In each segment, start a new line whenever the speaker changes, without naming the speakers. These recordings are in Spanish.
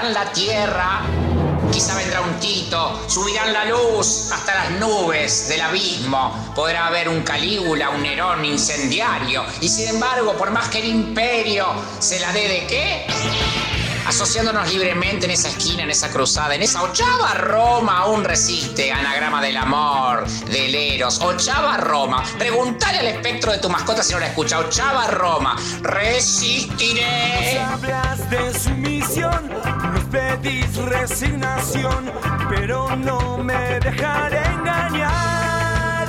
Recorrerán la tierra. Quizá vendrá un Tito, subirán la luz hasta las nubes del abismo. Podrá haber un Calígula, un Nerón incendiario. Y sin embargo, por más que el imperio se la dé de qué, asociándonos libremente en esa esquina, en esa cruzada, en esa ochava Roma aún resiste. Anagrama del amor, del Eros. Ochava Roma. Preguntale al espectro de tu mascota si no la escucha. Ochava Roma. Resistiré.
Nos hablas de sumisión, nos pedís resignación, pero no me dejaré engañar.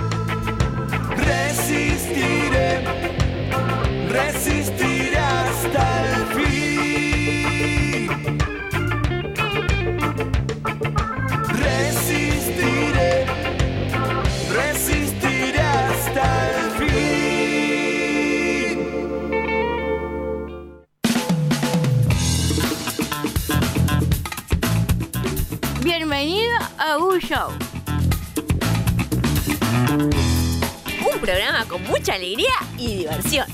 Resistiré, resistiré hasta el fin. Resistiré, resistiré hasta el fin.
Bienvenido a Good Show. Un programa con mucha alegría y diversión.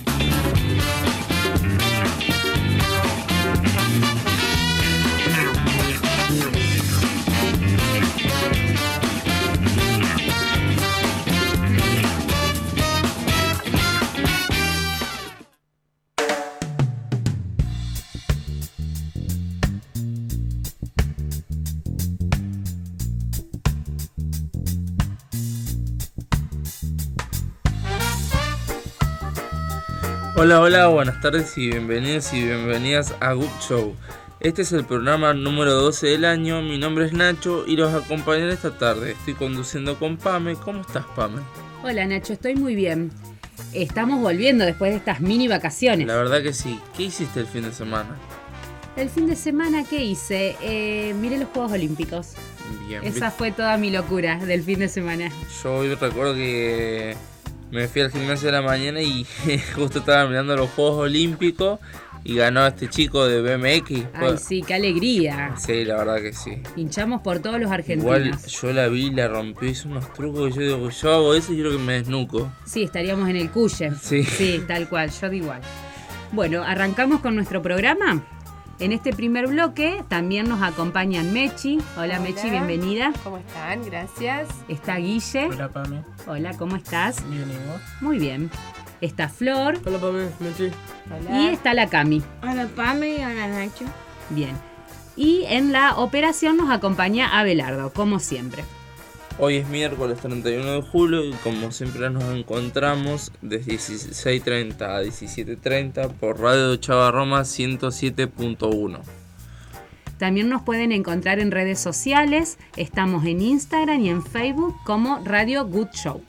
Hola, buenas tardes y bienvenidos y bienvenidas a Good Show. Este es el programa número 12 del año. Mi nombre es Nacho y los acompañaré esta tarde. Estoy conduciendo con Pame. ¿Cómo estás, Pame?
Hola, Nacho, estoy muy bien. Estamos volviendo después de estas mini vacaciones.
La verdad que sí. ¿Qué hiciste el fin de semana?
El fin de semana, ¿qué hice? Miré los Juegos Olímpicos.
Bien.
Esa fue toda mi locura del fin de semana.
Yo hoy recuerdo que me fui al gimnasio de la mañana y justo estaba mirando los Juegos Olímpicos y ganó este chico de BMX.
Ay, sí, qué alegría.
Sí, la verdad que sí.
Hinchamos por todos los argentinos.
Igual yo la vi, la rompí, hizo unos trucos y yo digo, yo hago eso y creo que me desnuco.
Sí, estaríamos en el Cuye. Sí, tal cual, yo da igual. Bueno, arrancamos con nuestro programa. En este primer bloque también nos acompañan Mechi. Hola Mechi, bienvenida.
¿Cómo están? Gracias.
Está Guille.
Hola, Pame.
Hola, ¿cómo estás?
Bien, ¿y vos?
Muy bien. Está Flor.
Hola, Pame. Mechi.
Hola.
Y está la Cami.
Hola, Pame. Hola, Nacho.
Bien. Y en la operación nos acompaña Abelardo, como siempre.
Hoy es miércoles 31 de julio y como siempre nos encontramos de 16:30 a 17:30 por Radio de Ochava Roma 107.1.
También nos pueden encontrar en redes sociales. Estamos en Instagram y en Facebook como Radio Good Show.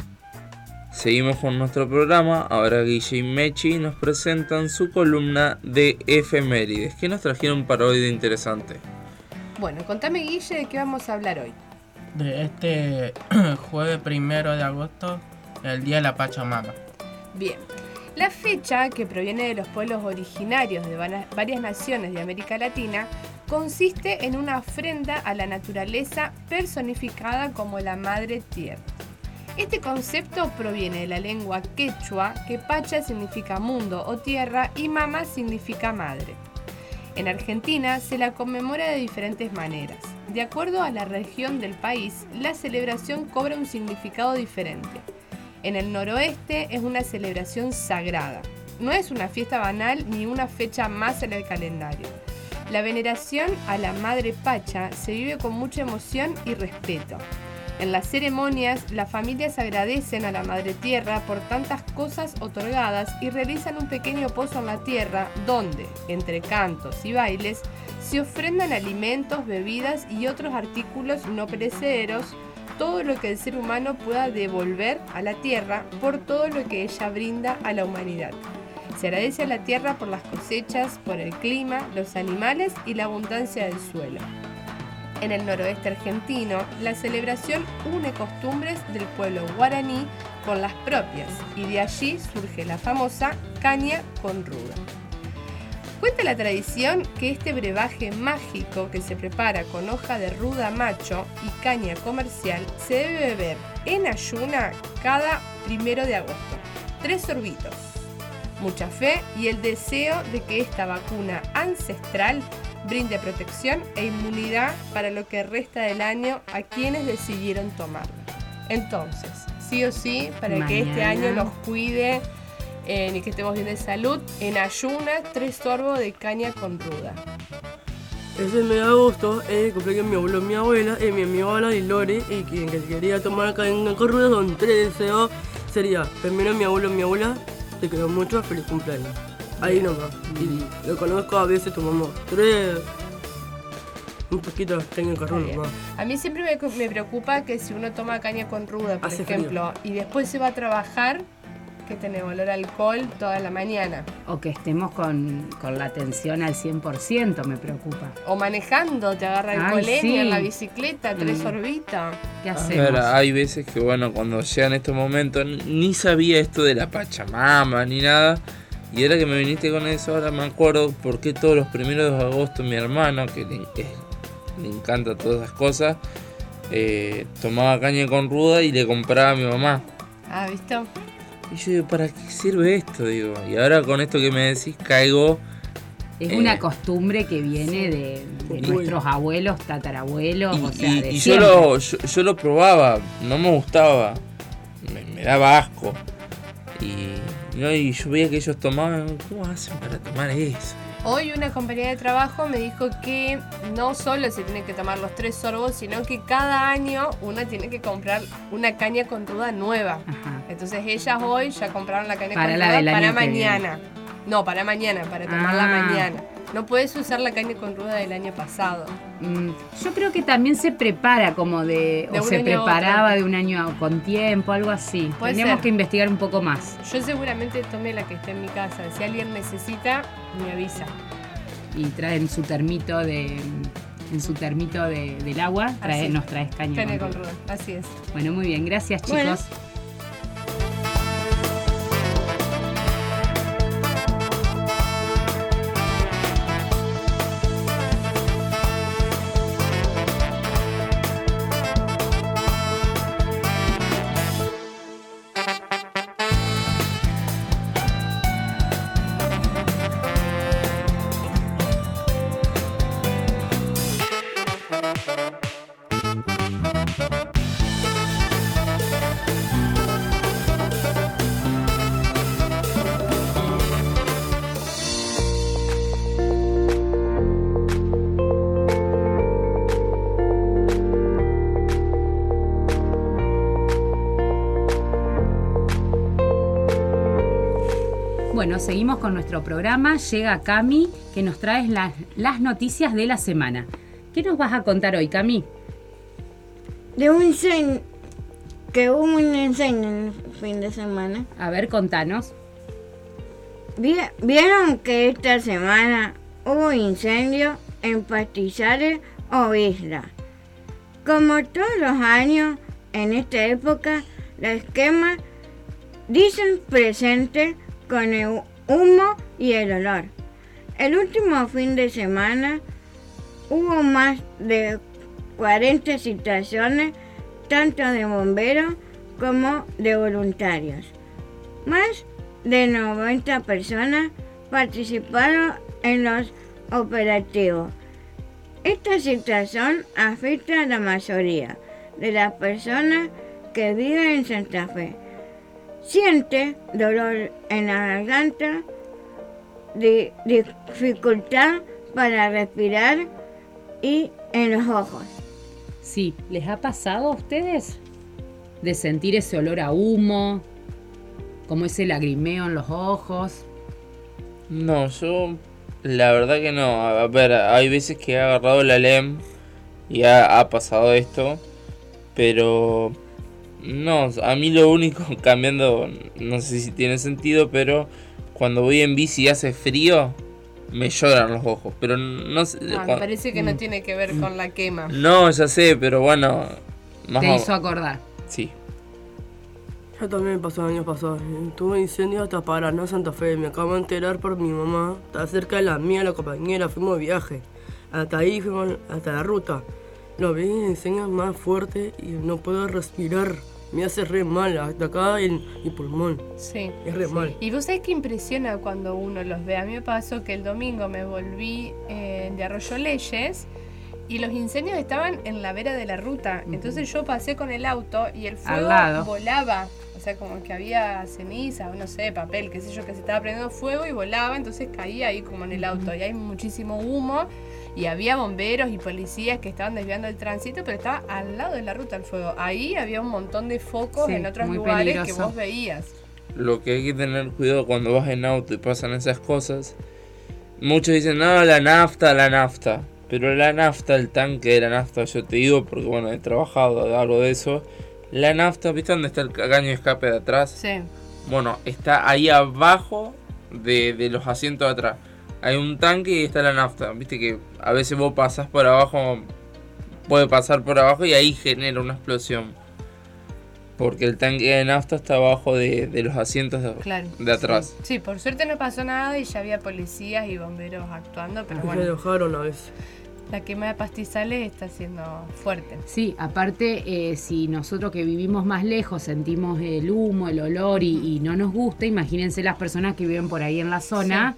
Seguimos con nuestro programa. Ahora Guille y Mechi nos presentan su columna de efemérides. ¿Qué nos trajeron para hoy de interesante?
Bueno, contame, Guille, de qué vamos a hablar hoy.
De este jueves 1 de agosto, el Día de la Pachamama.
Bien, la fecha, que proviene de los pueblos originarios de varias naciones de América Latina, consiste en una ofrenda a la naturaleza personificada como la Madre Tierra. Este concepto proviene de la lengua quechua, que pacha significa mundo o tierra y mama significa madre. En Argentina se la conmemora de diferentes maneras. De acuerdo a la región del país, la celebración cobra un significado diferente. En el noroeste es una celebración sagrada. No es una fiesta banal ni una fecha más en el calendario. La veneración a la Madre Pacha se vive con mucha emoción y respeto. En las ceremonias, las familias agradecen a la Madre Tierra por tantas cosas otorgadas y realizan un pequeño pozo en la tierra donde, entre cantos y bailes, se ofrendan alimentos, bebidas y otros artículos no perecederos, todo lo que el ser humano pueda devolver a la tierra por todo lo que ella brinda a la humanidad. Se agradece a la tierra por las cosechas, por el clima, los animales y la abundancia del suelo. En el noroeste argentino, la celebración une costumbres del pueblo guaraní con las propias y de allí surge la famosa caña con ruda. Cuenta la tradición que este brebaje mágico que se prepara con hoja de ruda macho y caña comercial se debe beber en ayuna cada 1 de agosto. 3 sorbitos. Mucha fe y el deseo de que esta vacuna ancestral brinde protección e inmunidad para lo que resta del año a quienes decidieron tomarlo. Entonces, sí o sí, para que este año nos cuide y que estemos bien de salud, en ayunas 3 sorbos de caña con ruda.
Ese mes de agosto es el cumpleaños de mi abuelo y mi abuela, y mi amiga Bala y Lore, y quien que quería tomar caña con ruda son 3 deseos. Sería, primero mi abuelo y mi abuela, te quiero mucho, feliz cumpleaños. Ahí nomás. Y lo conozco, a veces tomamos 3, un poquito de caña con ruda nomás.
A mí siempre me preocupa que si uno toma caña con ruda, por
Hace
ejemplo, y después se va a trabajar, que tenemos olor a alcohol toda la mañana.
O que estemos con la atención al 100%, me preocupa.
O manejando, te agarra el
Ay,
colenio
sí.
en la bicicleta, 3 sorbitos.
¿Qué
A
hacemos?
ver, hay veces que, bueno, cuando llegan estos momentos, ni sabía esto de la Pachamama ni nada. Y ahora que me viniste con eso, ahora me acuerdo por qué todos los primeros de agosto mi hermano, que le encanta todas esas cosas, tomaba caña con ruda y le compraba a mi mamá.
Ah, ¿visto?
Y yo digo, ¿para qué sirve esto? Digo, y ahora con esto que me decís, caigo.
Es una costumbre que viene de nuestros abuelos, tatarabuelos, o sea, de
y
siempre.
yo lo probaba, no me gustaba, me daba asco. Y yo veía que ellos tomaban, ¿cómo hacen para tomar eso?
Hoy una compañera de trabajo me dijo que no solo se tienen que tomar los 3 sorbos, sino que cada año uno tiene que comprar una caña con ruda nueva.
Ajá.
Entonces ellas hoy ya compraron la caña
Para
con
la
ruda
del
para
año que
mañana. No, para mañana, para tomarla
Ah.
mañana. No puedes usar la caña con ruda del año pasado.
Yo creo que también se prepara como
De
o
un
se
año a
preparaba
otro.
de un año con tiempo, algo así.
Puede
Tenemos
ser.
que investigar un poco más.
Yo seguramente tomé la que está en mi casa. Si alguien necesita, me avisa.
Y traen su termito del agua,
Así.
nos traes caña
Caña
con
con
ruda.
ruda, así es.
Bueno, muy bien, gracias chicos.
Bueno.
Bueno, seguimos con nuestro programa. Llega Cami, que nos trae las noticias de la semana. ¿Qué nos vas a contar hoy, Cami?
De un incendio, que hubo un incendio el fin de semana.
A ver, contanos.
¿Vieron que esta semana hubo incendio en Pastizales o Isla? Como todos los años, en esta época, las quemas dicen presente con el humo y el olor. El último fin de semana hubo más de 40 situaciones, tanto de bomberos como de voluntarios. Más de 90 personas participaron en los operativos. Esta situación afecta a la mayoría de las personas que viven en Santa Fe. Siente dolor en la garganta, dificultad para respirar y en los ojos.
Sí, ¿les ha pasado a ustedes de sentir ese olor a humo, como ese lagrimeo en los ojos?
No, yo la verdad que no. A ver, hay veces que he agarrado la LEM y ha pasado esto, pero no, a mí lo único, cambiando, no sé si tiene sentido, pero cuando voy en bici y hace frío, me lloran los ojos, pero no sé.
Me parece que no tiene que ver con la quema.
No, ya sé, pero bueno.
Te hizo acordar.
Sí.
Yo también me pasó el año pasado. Tuve incendio hasta Paraná, Santa Fe. Me acabo de enterar por mi mamá. Estaba cerca de la mía, la compañera. Fuimos de viaje. Hasta ahí fuimos, hasta la ruta. Lo vi en incendios más fuerte y no puedo respirar. me hace re mal, hasta acá en mi pulmón.
Sí.
Es re mal.
Y vos sabés que impresiona cuando uno los ve. A mí me pasó que el domingo me volví de Arroyo Leyes y los incendios estaban en la vera de la ruta. Entonces yo pasé con el auto y el fuego volaba. O sea, como que había ceniza, o no sé, papel, qué sé yo, que se estaba prendiendo fuego y volaba, entonces caía ahí como en el auto. Y hay muchísimo humo y había bomberos y policías que estaban desviando el tránsito, pero estaba al lado de la ruta el fuego. Ahí había un montón de focos en otros lugares peligroso. Que vos veías.
Lo que hay que tener cuidado cuando vas en auto y pasan esas cosas. Muchos dicen, no, la nafta. Pero la nafta, el tanque de la nafta, yo te digo, porque bueno, he trabajado de algo de eso. La nafta, ¿viste dónde está el caño de escape de atrás?
Sí.
Bueno, está ahí abajo de los asientos de atrás. Hay un tanque y está la nafta. Viste que a veces vos pasás por abajo, puede pasar por abajo y ahí genera una explosión. Porque el tanque de nafta está abajo de los asientos de atrás.
Sí, por suerte no pasó nada y ya había policías y bomberos actuando, pero bueno.
Se enojaron a veces.
La quema de pastizales está siendo fuerte.
Sí, aparte, si nosotros que vivimos más lejos sentimos el humo, el olor y no nos gusta, imagínense las personas que viven por ahí en la zona.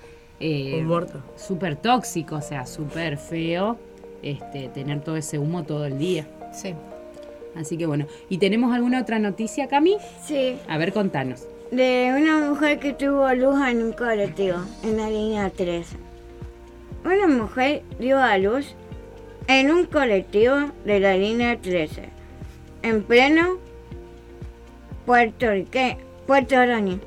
Súper tóxico, o sea, súper feo tener todo ese humo todo el día.
Sí.
Así que bueno. ¿Y tenemos alguna otra noticia, Cami?
Sí.
A ver, contanos.
De una mujer que tuvo luz en un colectivo, en la línea 13. Una mujer dio a luz en un colectivo de la línea 13, en pleno Puerto Oroño.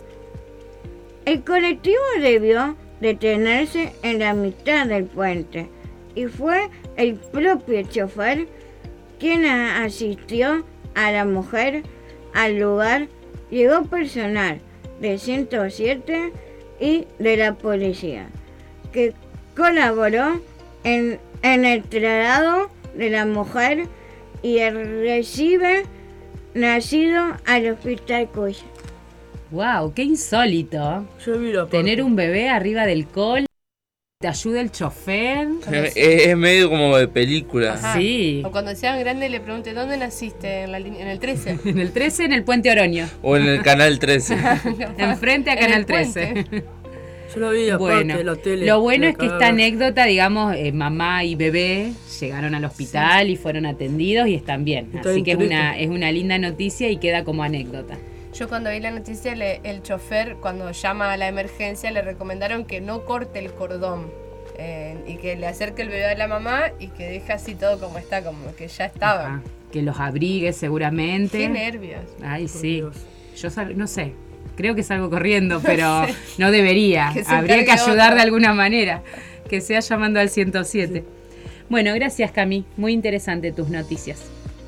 El colectivo debió detenerse en la mitad del puente y fue el propio chofer quien asistió a la mujer al lugar. Llegó personal de 107 y de la policía, que colaboró en el traslado de la mujer y el recibe nacido al hospital Cuya.
¡Wow! ¡Qué insólito! Tener un bebé arriba del col, te ayuda el chofer.
Es medio como de película.
Ajá.
Sí.
O cuando sean grandes le pregunte, ¿dónde naciste? En el 13.
En el 13, en el Puente Oroño.
O en el Canal 13.
Enfrente a Canal 13.
Yo lo vi aparte de la tele.
Lo bueno es que esta anécdota, digamos, mamá y bebé llegaron al hospital y fueron atendidos y están bien. Así que es una linda noticia y queda como anécdota.
Yo cuando vi la noticia, el chofer, cuando llama a la emergencia, le recomendaron que no corte el cordón y que le acerque el bebé a la mamá y que deje así todo como está, como que ya estaba.
Ajá. Que los abrigue seguramente.
Qué nervios.
Ay, sí. Yo no sé, creo que salgo corriendo, pero no debería. Habría que ayudar de alguna manera, que sea llamando al 107. Sí. Bueno, gracias, Cami. Muy interesante tus noticias.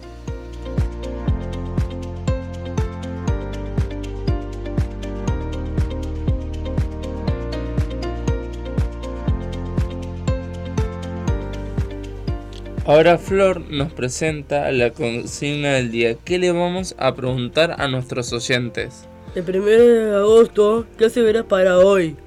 Ahora Flor nos presenta la consigna del día. ¿Qué le vamos a preguntar a nuestros oyentes?
El 1 de agosto, ¿qué se verá para hoy?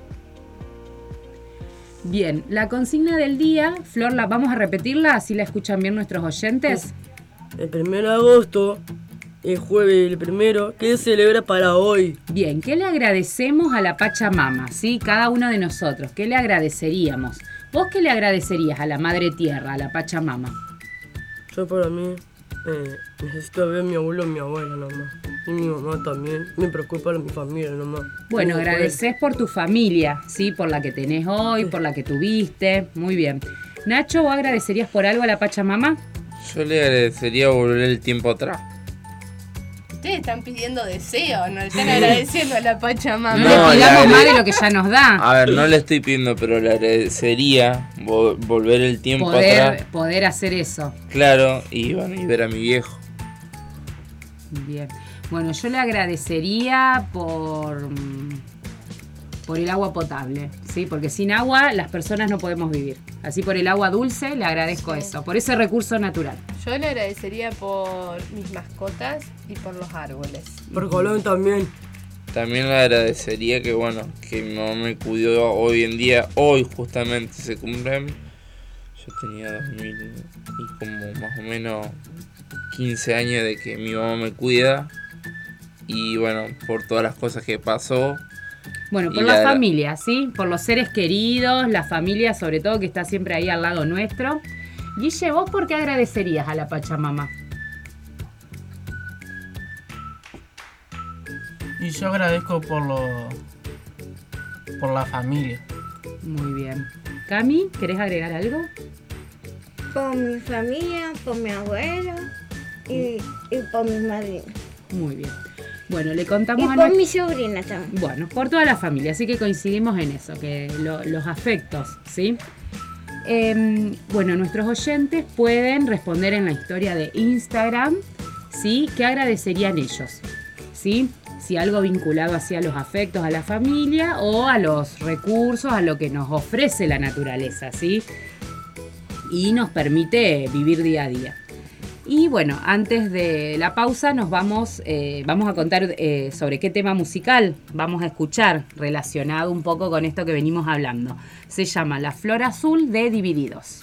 Bien, la consigna del día, Flor, vamos a repetirla, así la escuchan bien nuestros oyentes.
El 1 de agosto, el jueves, el primero, ¿qué se celebra para hoy?
Bien, ¿qué le agradecemos a la Pachamama? ¿Sí? Cada uno de nosotros, ¿qué le agradeceríamos? ¿Vos qué le agradecerías a la Madre Tierra, a la Pachamama?
Yo para mí necesito ver a mi abuelo y mi abuela nomás. Y mi mamá también. Me preocupa mi familia nomás.
Bueno, agradeces por tu familia, ¿sí? Por la que tenés hoy, por la que tuviste. Muy bien. Nacho, ¿vos agradecerías por algo a la Pachamama?
Yo le agradecería volver el tiempo atrás.
Ustedes están pidiendo deseos, no le están agradeciendo a la Pachamama.
No le pidamos más de lo que ya nos da.
A ver, no le estoy pidiendo, pero le agradecería volver el tiempo atrás.
Poder hacer eso.
Claro, y ver a mi viejo.
Bien. Bueno, yo le agradecería por el agua potable, ¿sí? Porque sin agua las personas no podemos vivir. Así por el agua dulce le agradezco eso, por ese recurso natural.
Yo le agradecería por mis mascotas y por los árboles.
Por Colón también.
También le agradecería que mi mamá me cuidó hoy en día. Hoy justamente se cumplen Yo tenía 2000 y como más o menos 15 años de que mi mamá me cuida. Y bueno, por todas las cosas que pasó.
Bueno, por la familia, ¿sí? Por los seres queridos, la familia sobre todo que está siempre ahí al lado nuestro. Guille, ¿vos por qué agradecerías a la Pachamama?
Y yo agradezco por la familia.
Muy bien. Cami, ¿querés agregar algo?
Por mi familia, por mi abuelo y por mi madrina.
Muy bien. Bueno, le contamos
y
a
por mi sobrina también.
Bueno, por toda la familia, así que coincidimos en eso, que los afectos, ¿sí? Bueno, nuestros oyentes pueden responder en la historia de Instagram, ¿sí? ¿Qué agradecerían ellos? ¿Sí? Si algo vinculado hacia los afectos a la familia o a los recursos, a lo que nos ofrece la naturaleza, ¿sí? Y nos permite vivir día a día. Y bueno, antes de la pausa nos vamos a contar sobre qué tema musical vamos a escuchar relacionado un poco con esto que venimos hablando. Se llama La Flor Azul de Divididos.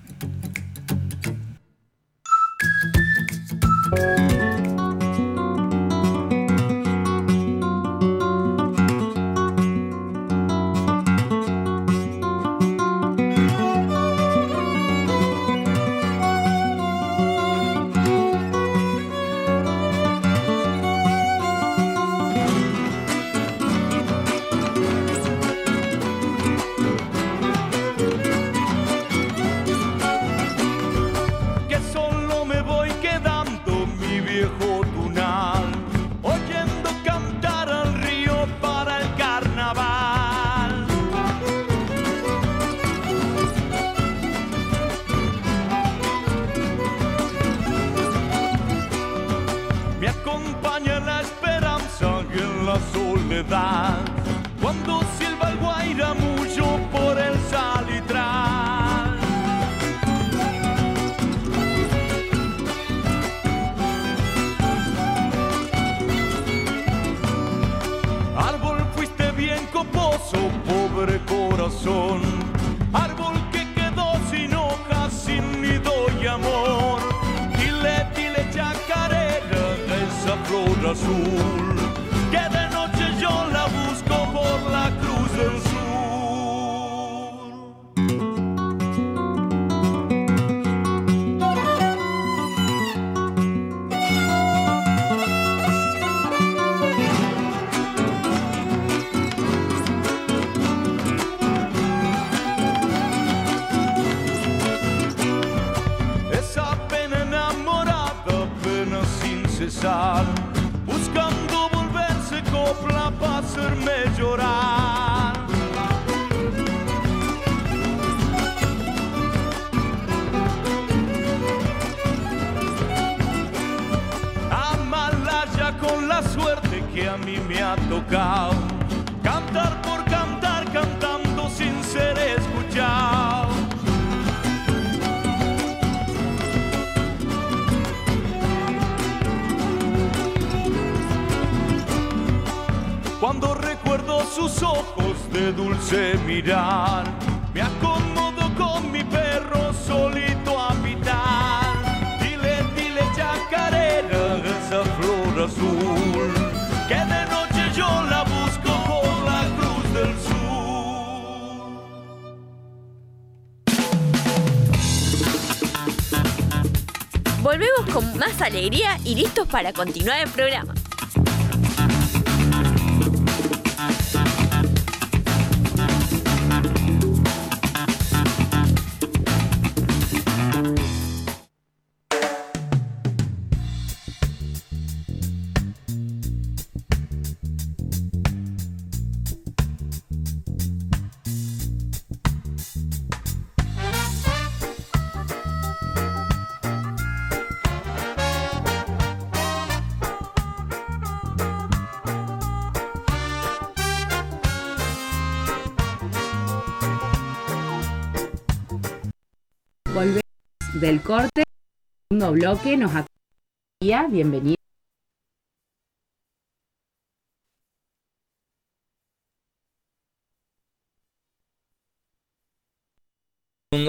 Cuando silba el guairamullo por el salitral. Árbol fuiste bien coposo, pobre corazón. Árbol que quedó sin hojas, sin nido y amor. Dile, dile chacarera, esa flor azul. Que de noche yo la busco por la cruz del sur. Esa pena enamorada, pena sin cesar, buscando copla para hacerme llorar. Amalaya con la suerte que a mí me ha tocado. Cantar por cantar, cantando sin ser escuchado. Cuando recuerdo sus ojos de dulce mirar, me acomodo con mi perro solito a pitar. Dile, dile chacarera, esa flor azul, que de noche yo la busco por la cruz del
sur. Volvemos con más alegría y listos para continuar el programa.
Volvemos del corte, segundo bloque, nos acompaña, bienvenido.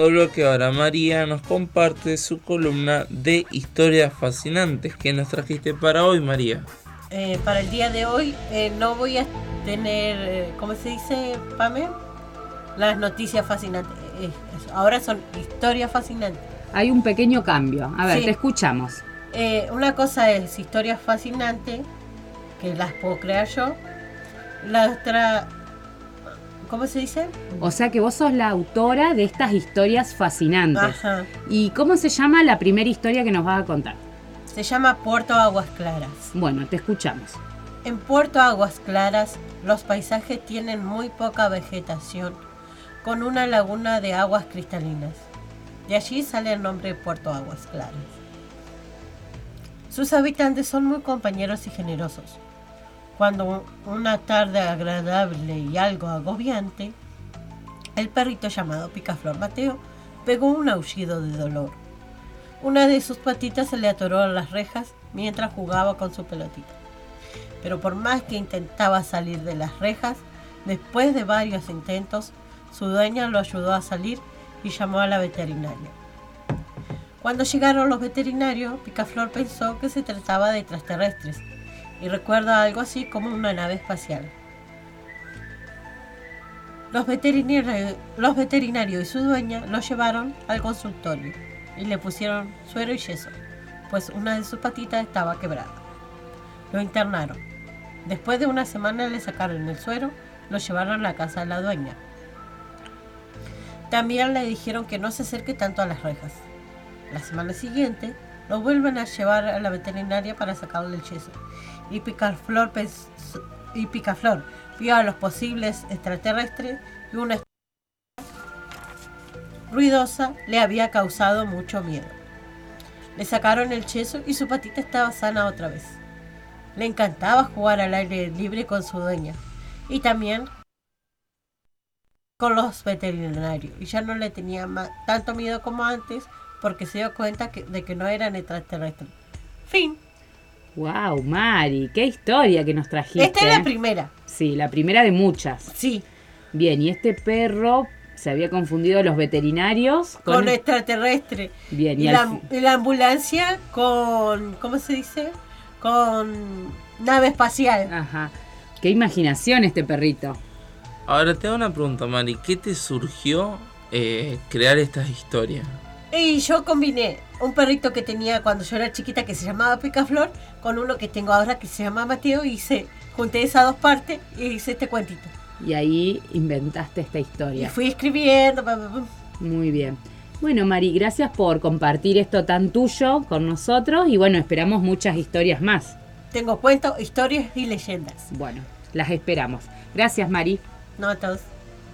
segundo bloque, ahora María nos comparte su columna de historias fascinantes. ¿Qué nos trajiste para hoy, María?
Para el día de hoy no voy a tener, ¿cómo se dice, Pame? Las noticias fascinantes. Ahora son historias fascinantes.
Hay un pequeño cambio. A ver,
Sí.
te escuchamos.
Una cosa es historias fascinantes, que las puedo crear yo. La otra, ¿cómo se dice?
O sea que vos sos la autora de estas historias fascinantes.
Ajá.
¿Y cómo se llama la primera historia que nos vas a contar?
Se llama Puerto Aguas Claras.
Bueno, te escuchamos.
En Puerto Aguas Claras, los paisajes tienen muy poca vegetación, con una laguna de aguas cristalinas. De allí sale el nombre de Puerto Aguas Claras. Sus habitantes son muy compañeros y generosos. Cuando una tarde agradable y algo agobiante, el perrito llamado Picaflor Mateo pegó un aullido de dolor. Una de sus patitas se le atoró a las rejas mientras jugaba con su pelotita. Pero por más que intentaba salir de las rejas, después de varios intentos, su dueña lo ayudó a salir y llamó a la veterinaria. Cuando llegaron los veterinarios, Picaflor pensó que se trataba de extraterrestres y recuerda algo así como una nave espacial. Los veterinarios y su dueña lo llevaron al consultorio y le pusieron suero y yeso, pues una de sus patitas estaba quebrada. Lo internaron. Después de una semana le sacaron el suero, lo llevaron a la casa de la dueña. También le dijeron que no se acerque tanto a las rejas. La semana siguiente lo vuelven a llevar a la veterinaria para sacarle el yeso. Y Picaflor vio a los posibles extraterrestres y una ruidosa le había causado mucho miedo. Le sacaron el yeso y su patita estaba sana otra vez. Le encantaba jugar al aire libre con su dueña y también con los veterinarios. Y ya no le tenía tanto miedo como antes porque se dio cuenta de que no eran extraterrestres. Fin.
Wow, Mari, qué historia que nos trajiste.
Esta es la primera.
Sí, la primera de muchas.
Sí.
Bien, y este perro se había confundido los veterinarios
con extraterrestre.
Bien,
y la ambulancia con, ¿cómo se dice? Con nave espacial.
Ajá. Qué imaginación este perrito.
Ahora te hago una pregunta, Mari. ¿Qué te surgió crear estas historias?
Y yo combiné un perrito que tenía cuando yo era chiquita que se llamaba Picaflor con uno que tengo ahora que se llama Mateo y junté esas dos partes y hice este cuentito.
Y ahí inventaste esta historia.
Y fui escribiendo.
Muy bien. Bueno, Mari, gracias por compartir esto tan tuyo con nosotros y bueno, esperamos muchas historias más.
Tengo cuentos, historias y leyendas.
Bueno, las esperamos. Gracias, Mari.
No, a todos.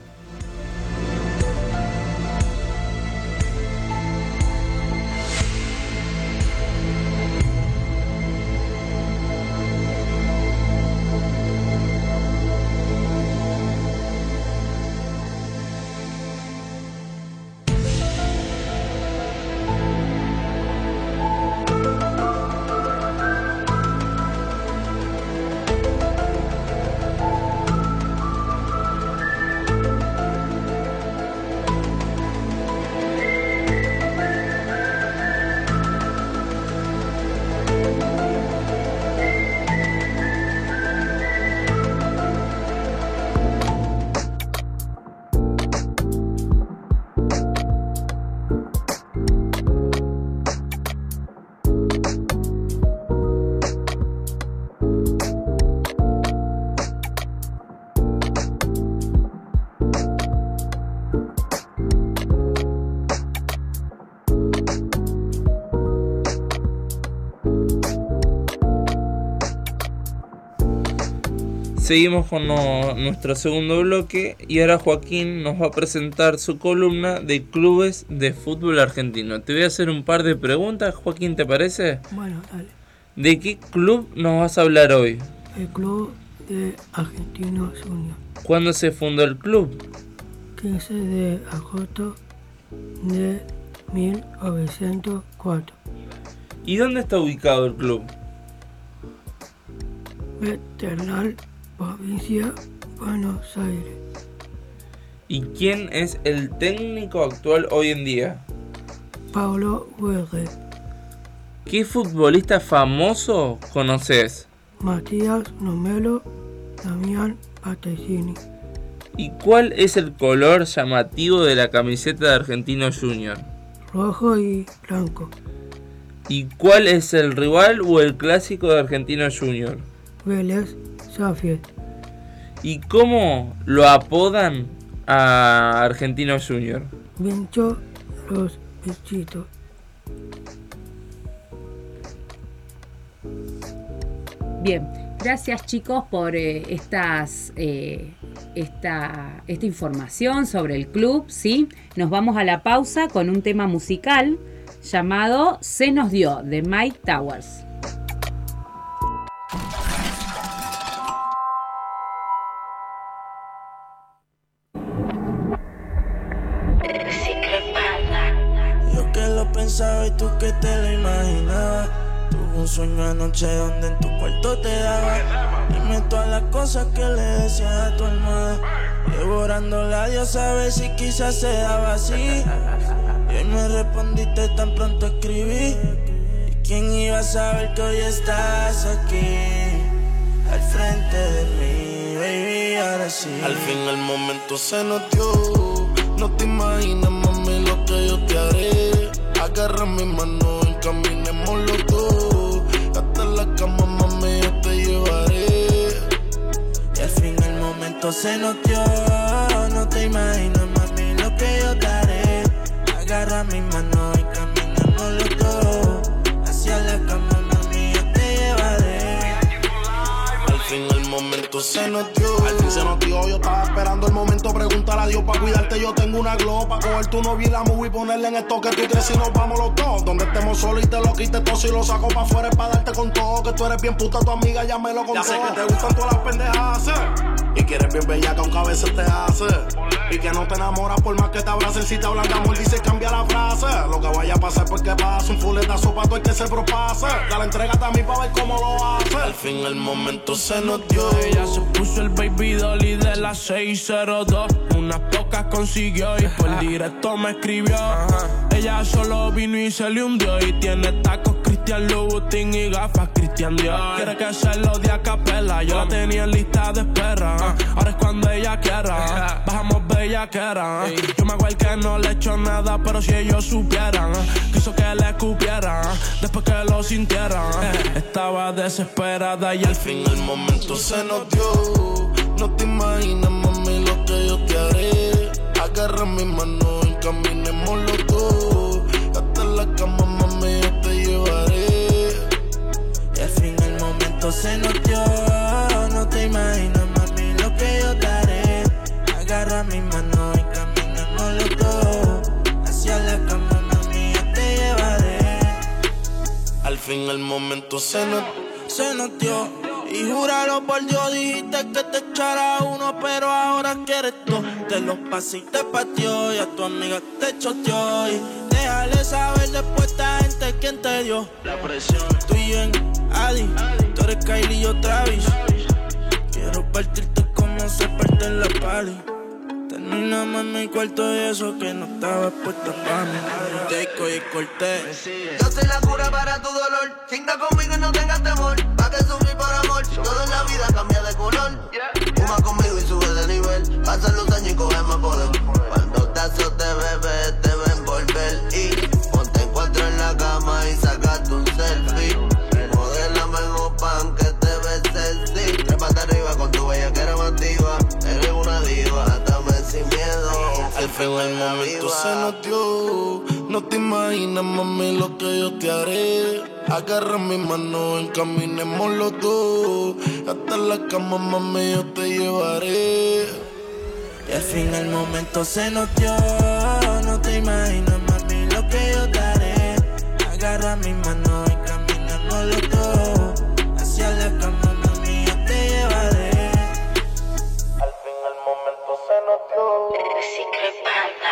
Seguimos con nuestro segundo bloque y ahora Joaquín nos va a presentar su columna de clubes de fútbol argentino. Te voy a hacer un par de preguntas, Joaquín, ¿te parece?
Bueno, dale.
¿De qué club nos vas a hablar hoy?
El Club de Argentinos Juniors.
¿Cuándo se fundó el club?
15 de agosto de 1904.
¿Y dónde está ubicado el club?
Veternal, provincia Buenos Aires.
¿Y quién es el técnico actual hoy en día?
Paulo Guerre.
¿Qué futbolista famoso conoces?
Matías Nomelo, Damián Battesini.
¿Y cuál es el color llamativo de la camiseta de Argentino Junior?
Rojo y blanco.
¿Y cuál es el rival o el clásico de Argentino Junior?
Vélez Safiet.
¿Y cómo lo apodan a Argentino Junior?
Vincho los bichitos.
Bien, gracias chicos por esta información sobre el club, ¿sí? Nos vamos a la pausa con un tema musical llamado Se nos dio, de Mike Towers.
Yo que lo pensaba y tú que te lo imaginabas. Tuve un sueño anoche donde en tu cuarto te daba. Dime todas las cosas que le decías a tu almohada. Devorándola, Dios sabe si quizás se daba así. Y hoy me respondiste tan pronto escribí. ¿Y quién iba a saber que hoy estás aquí? Al frente de mí, baby, ahora sí. Al fin el momento se nos dio. No te imaginas, mami, lo que yo te haré. Agarra mi mano y caminemos los dos. Hasta la cama, mami, yo te llevaré. Y al fin el momento se nos dio. No te imaginas, mami, lo que yo te haré. Agarra mi mano y caminemos los dos. Hacia la cama, mami, yo te llevaré. Al fin el momento se nos dio.
Al fin se nos dio, yo estaba esperando el momento. Pregúntale a Dios pa' cuidarte, yo tengo una glow. Pa' coger tu novia y la movie y ponerle en esto que tú crees y nos vamos los dos. Donde estemos solos y te lo quite todo. Si lo saco pa' afuera es pa' darte con todo. Que tú eres bien puta, tu amiga ya me lo contó. Ya sé que te gustan todas las pendejas y que eres bien bellaca aunque a veces te hace. Y que no te enamoras por más que te abracen. Si te hablan de amor dices cambia la frase. Lo que vaya a pasar porque pasa. Un fuletazo pa' todo el que se propase. Dale, entrégate a mí pa' ver cómo lo hace.
Al fin el momento se nos dio.
Ella se puso el baby dolly de la 602. Unas pocas consiguió y por directo me escribió. Ella solo vino y se le hundió. Y tiene tacos Christian Louboutin y gafas Christian Dior. Quiere que se lo dé a capela. Yo la tenía en lista de espera. Ahora es cuando ella quiera. Bajamos bellaquera. Yo me hago el que no le echo nada. Pero si ellos supieran, quiso que le escupieran. Después que lo sintieran, estaba desesperada. Y al fin el momento
se nos dio. No te imaginas, mami, lo que yo te haré. Agarra mi mano y caminemos los dos. Hasta la cama, mami, yo te llevaré. Y al fin el momento se nos dio. No te imaginas, mami, lo que yo te haré. Agarra mi mano y caminemos los dos. Hacia la cama, mami, yo te llevaré. Al fin el momento se nos dio. Y júralo por Dios, dijiste que te echara uno, pero ahora quieres dos. Te los pasé y te pateó, y a tu amiga te choteó. Y déjale saber después esta gente quién te dio la presión. Tú y yo en Adi, tú eres Kylie y yo Travis. Quiero partirte como se parte en la party. Terminamos en mi cuarto y eso que no estaba puesta para mí. Teco y Cortés.
Yo soy la cura para tu dolor. Chinga conmigo y no tengas temor. Pa' que sufrir por amor. Todo en la vida cambia de color. Fuma conmigo y sube de nivel. Pasan los años y coge más poder. Cuando te azote, bebé, te va a envolver. Y ponte en cuatro en la cama y sacate un selfie. Modélame en un pan que te ves sexy. Trépate arriba con tu bellaquera más diva. Eres una diva, dame sin miedo.
Al fin el momento se nos dio. No te imaginas, mami, lo que yo te haré. Agarra mi mano y caminemos los dos. Hasta la cama, mami, yo te llevaré. Y al fin el momento se nos dio. No te imaginas, mami, lo que yo te haré. Agarra mi mano y caminemos los dos. Hacia la cama, mami, yo te llevaré. Al fin el momento se nos dio. Secret Panda.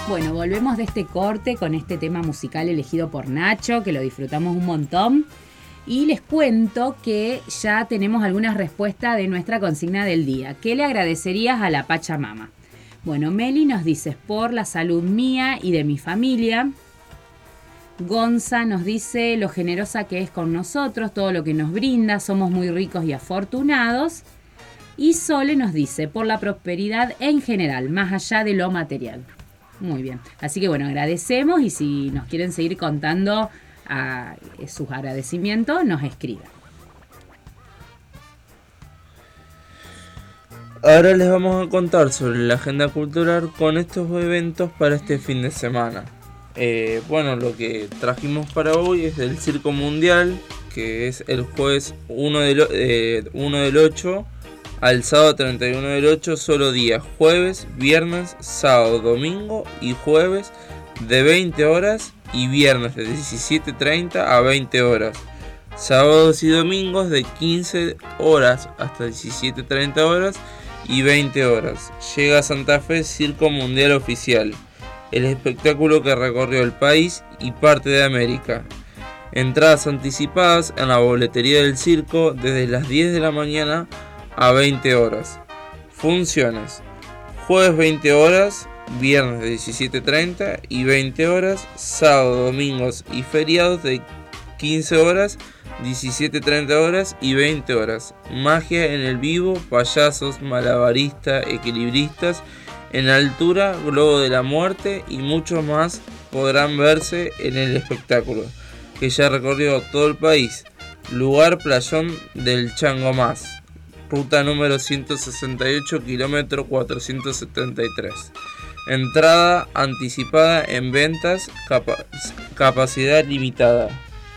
Bueno, volvemos de este corte con este tema musical elegido por Nacho, que lo disfrutamos un montón. Y les cuento que ya tenemos algunas respuestas de nuestra consigna del día. ¿Qué le agradecerías a la Pachamama? Bueno, Meli nos dice, por la salud mía y de mi familia. Gonza nos dice lo generosa que es con nosotros, todo lo que nos brinda, somos muy ricos y afortunados. Y Sole nos dice, por la prosperidad en general, más allá de lo material. Muy bien, así que bueno, agradecemos y si nos quieren seguir contando sus agradecimientos, nos escriban.
Ahora les vamos a contar sobre la agenda cultural con estos eventos para este fin de semana. Bueno, lo que trajimos para hoy es del Circo Mundial, que es el jueves 1 del 8 al sábado 31 del 8, solo días jueves, viernes, sábado, domingo y jueves de 20 horas y viernes de 17:30 a 20 horas. Sábados y domingos de 15 horas hasta 17:30 horas y 20 horas. Llega a Santa Fe Circo Mundial Oficial, el espectáculo que recorrió el país y parte de América. Entradas anticipadas en la boletería del circo desde las 10 de la mañana a 20 horas. Funciones: jueves 20 horas, viernes de 17:30 y 20 horas, sábado, domingos y feriados de 15 horas, 17:30 horas y 20 horas. Magia en el vivo, payasos, malabaristas, equilibristas en altura, globo de la muerte y mucho más podrán verse en el espectáculo, que ya recorrió todo el país. Lugar Playón del Chango Más. Ruta número 168, kilómetro 473. Entrada anticipada en ventas, capacidad limitada.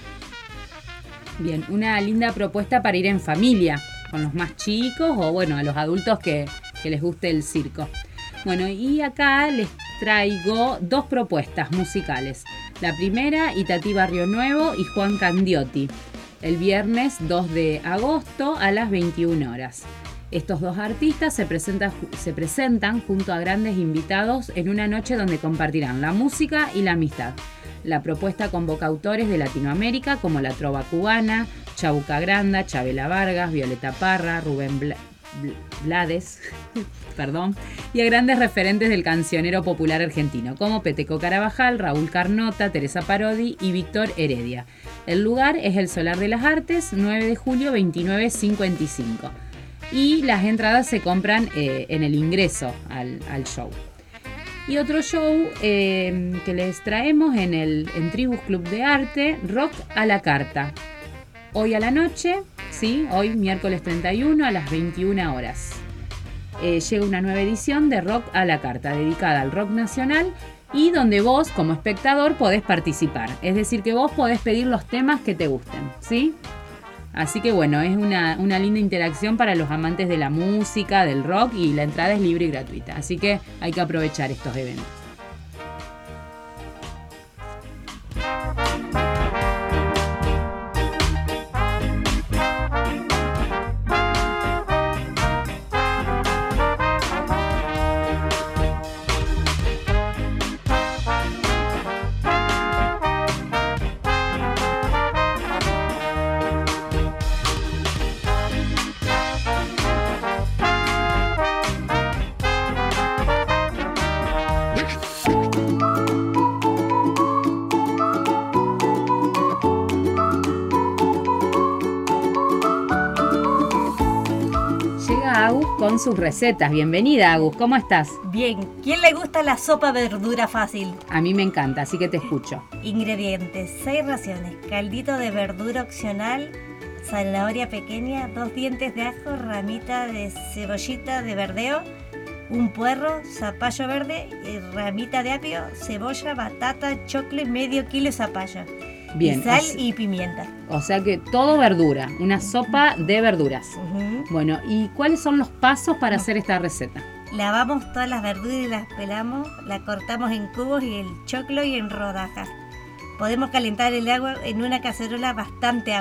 Bien, una linda propuesta para ir en familia, con los más chicos o bueno, a los adultos que les guste el circo. Bueno, y acá les traigo dos propuestas musicales. La primera, Itatí Barrio Nuevo y Juan Candiotti, el viernes 2 de agosto a las 21 horas. Estos dos artistas se presentan junto a grandes invitados en una noche donde compartirán la música y la amistad. La propuesta convoca autores de Latinoamérica como la Trova Cubana, Chabuca Granda, Chabela Vargas, Violeta Parra, Rubén Blades, y a grandes referentes del cancionero popular argentino como Peteco Carabajal, Raúl Carnota, Teresa Parodi y Víctor Heredia. El lugar es el Solar de las Artes, 9 de julio 29:55. Y las entradas se compran en el ingreso al show. Y otro show que les traemos en Tribus Club de Arte, Rock a la Carta. Hoy a la noche, sí, hoy miércoles 31 a las 21 horas. Llega una nueva edición de Rock a la Carta, dedicada al rock nacional y donde vos, como espectador, podés participar. Es decir, que vos podés pedir los temas que te gusten, ¿sí? Así que bueno, es una linda interacción para los amantes de la música, del rock, y la entrada es libre y gratuita. Así que hay que aprovechar estos eventos. Con sus recetas. Bienvenida, Agus. ¿Cómo estás?
Bien. ¿Quién le gusta la sopa verdura fácil?
A mí me encanta, así que te escucho.
Ingredientes: 6 raciones, caldito de verdura opcional, zanahoria pequeña, 2 dientes de ajo, ramita de cebollita de verdeo, un puerro, zapallo verde, ramita de apio, cebolla, batata, choclo y medio kilo de zapallo.
Bien,
y sal y pimienta.
O sea que todo verdura, una sopa de verduras. Bueno, ¿y cuáles son los pasos para hacer esta receta?
Lavamos todas las verduras y las pelamos, la cortamos en cubos y el choclo y en rodajas. Podemos calentar el agua en una cacerola, bastante agua.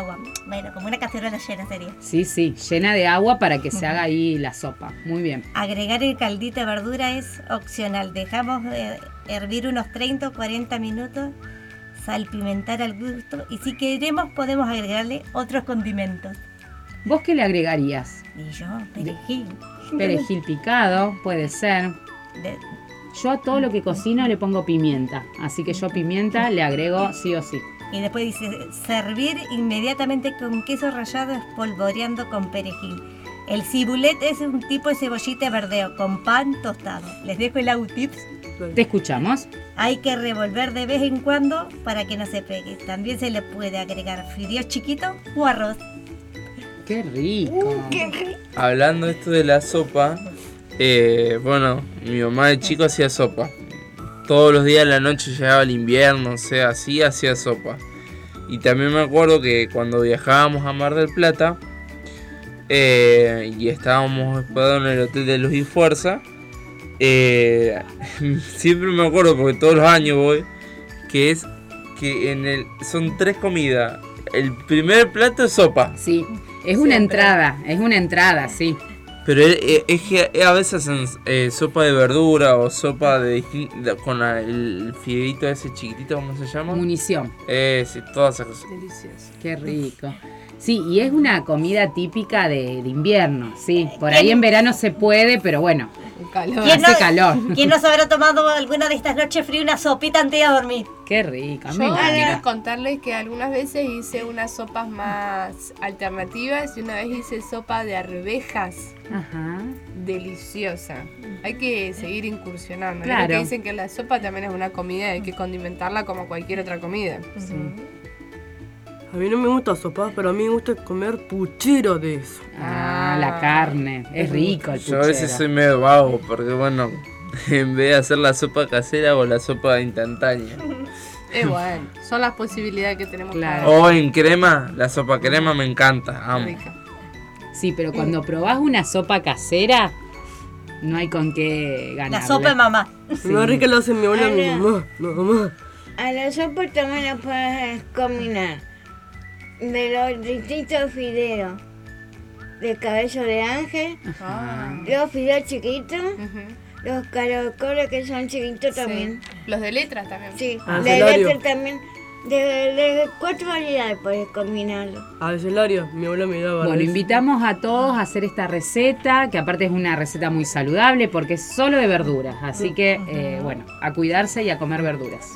Bueno, como una cacerola llena sería.
Sí, llena de agua para que se haga ahí la sopa. Muy bien.
Agregar el caldito de verdura es opcional. Dejamos hervir unos 30 o 40 minutos, salpimentar al gusto y si queremos podemos agregarle otros condimentos.
¿Vos qué le agregarías?
Y yo, perejil.
Perejil picado, puede ser. Yo a todo lo que cocino le pongo pimienta, así que yo pimienta le agrego sí o sí.
Y después dice, servir inmediatamente con queso rallado espolvoreando con perejil. El cibulet es un tipo de cebollita verdeo con pan tostado. ¿Les dejo el tips?
Te escuchamos.
Hay que revolver de vez en cuando para que no se pegue. También se le puede agregar fideos chiquitos o arroz.
¡Qué rico!
¡Qué rico!
Hablando esto de la sopa, bueno, mi mamá de chico hacía sopa. Todos los días de la noche llegaba el invierno, o sea, así hacía sopa. Y también me acuerdo que cuando viajábamos a Mar del Plata y estábamos hospedados en el hotel de Luz y Fuerza, siempre me acuerdo, porque todos los años voy, que es que son 3 comidas. El primer plato es sopa.
Sí, es una entrada, sí.
Pero es que a veces hacen sopa de verdura o sopa con el fideito ese chiquitito, ¿cómo se llama?
Munición.
Sí, todas esas cosas.
Delicioso. Qué rico. Sí, y es una comida típica de invierno, sí. Por ahí en verano se puede, pero bueno, hace calor.
¿Quién no se habrá tomado alguna de estas noches frío una sopita antes de dormir?
Qué rico.
Yo quiero contarles que algunas veces hice unas sopas más alternativas y una vez hice sopa de arvejas.
Ajá.
Deliciosa. Hay que seguir incursionando.
Claro.
Creo que dicen que la sopa también es una comida y hay que condimentarla como cualquier otra comida.
Sí.
A mí no me gusta sopa, pero a mí me gusta comer puchero de eso.
La carne. Es rico el puchero.
Yo a veces soy medio vago, porque bueno, en vez de hacer la sopa casera hago la sopa instantánea.
Bueno, son las posibilidades que tenemos.
Claro.
O en crema, la sopa crema me encanta, amo.
Sí, pero cuando probás una sopa casera, no hay con qué ganar.
La sopa de mamá.
Sí. Más rica la hace mi abuela y mi mamá.
A la sopa también la puedes combinar de los distintos fideos. De cabello de ángel, los fideos chiquitos, los caracoles que son chiquitos también.
Los de letras también.
Sí, de letras también. De 4 variedades puedes combinarlo.
A Celario, mi abuela me daba.
Bueno, invitamos a todos a hacer esta receta, que aparte es una receta muy saludable porque es solo de verduras. Así que, bueno, a cuidarse y a comer verduras.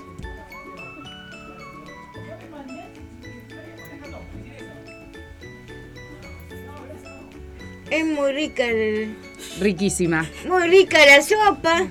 Es muy rica.
Riquísima.
Muy rica la sopa.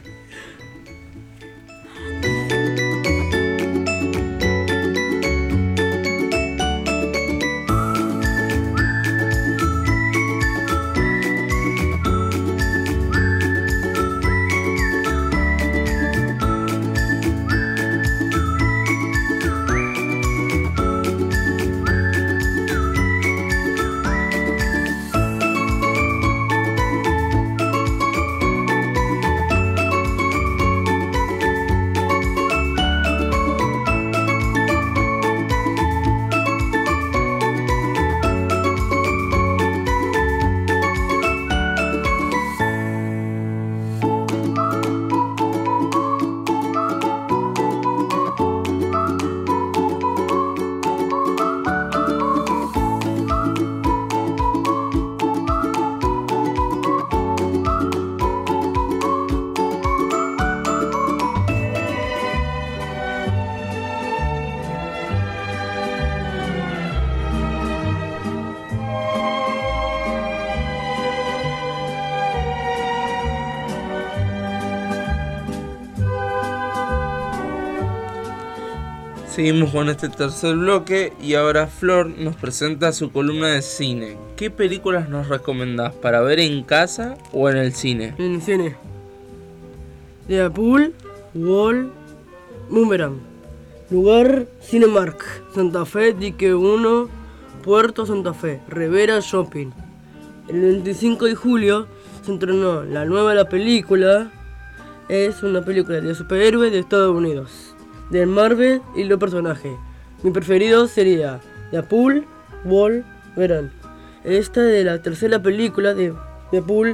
Seguimos con este tercer bloque y ahora Flor nos presenta su columna de cine. ¿Qué películas nos recomendás para ver en casa o en el cine?
En el cine. Deadpool, Wall, Boomerang. Lugar, Cinemark, Santa Fe, Dique 1, Puerto Santa Fe, Rivera Shopping. El 25 de julio se estrenó la nueva película. Es una película de superhéroes de Estados Unidos. De Marvel y los personajes. Mi preferido sería Deadpool, Wall verán, esta de la tercera película de Deadpool,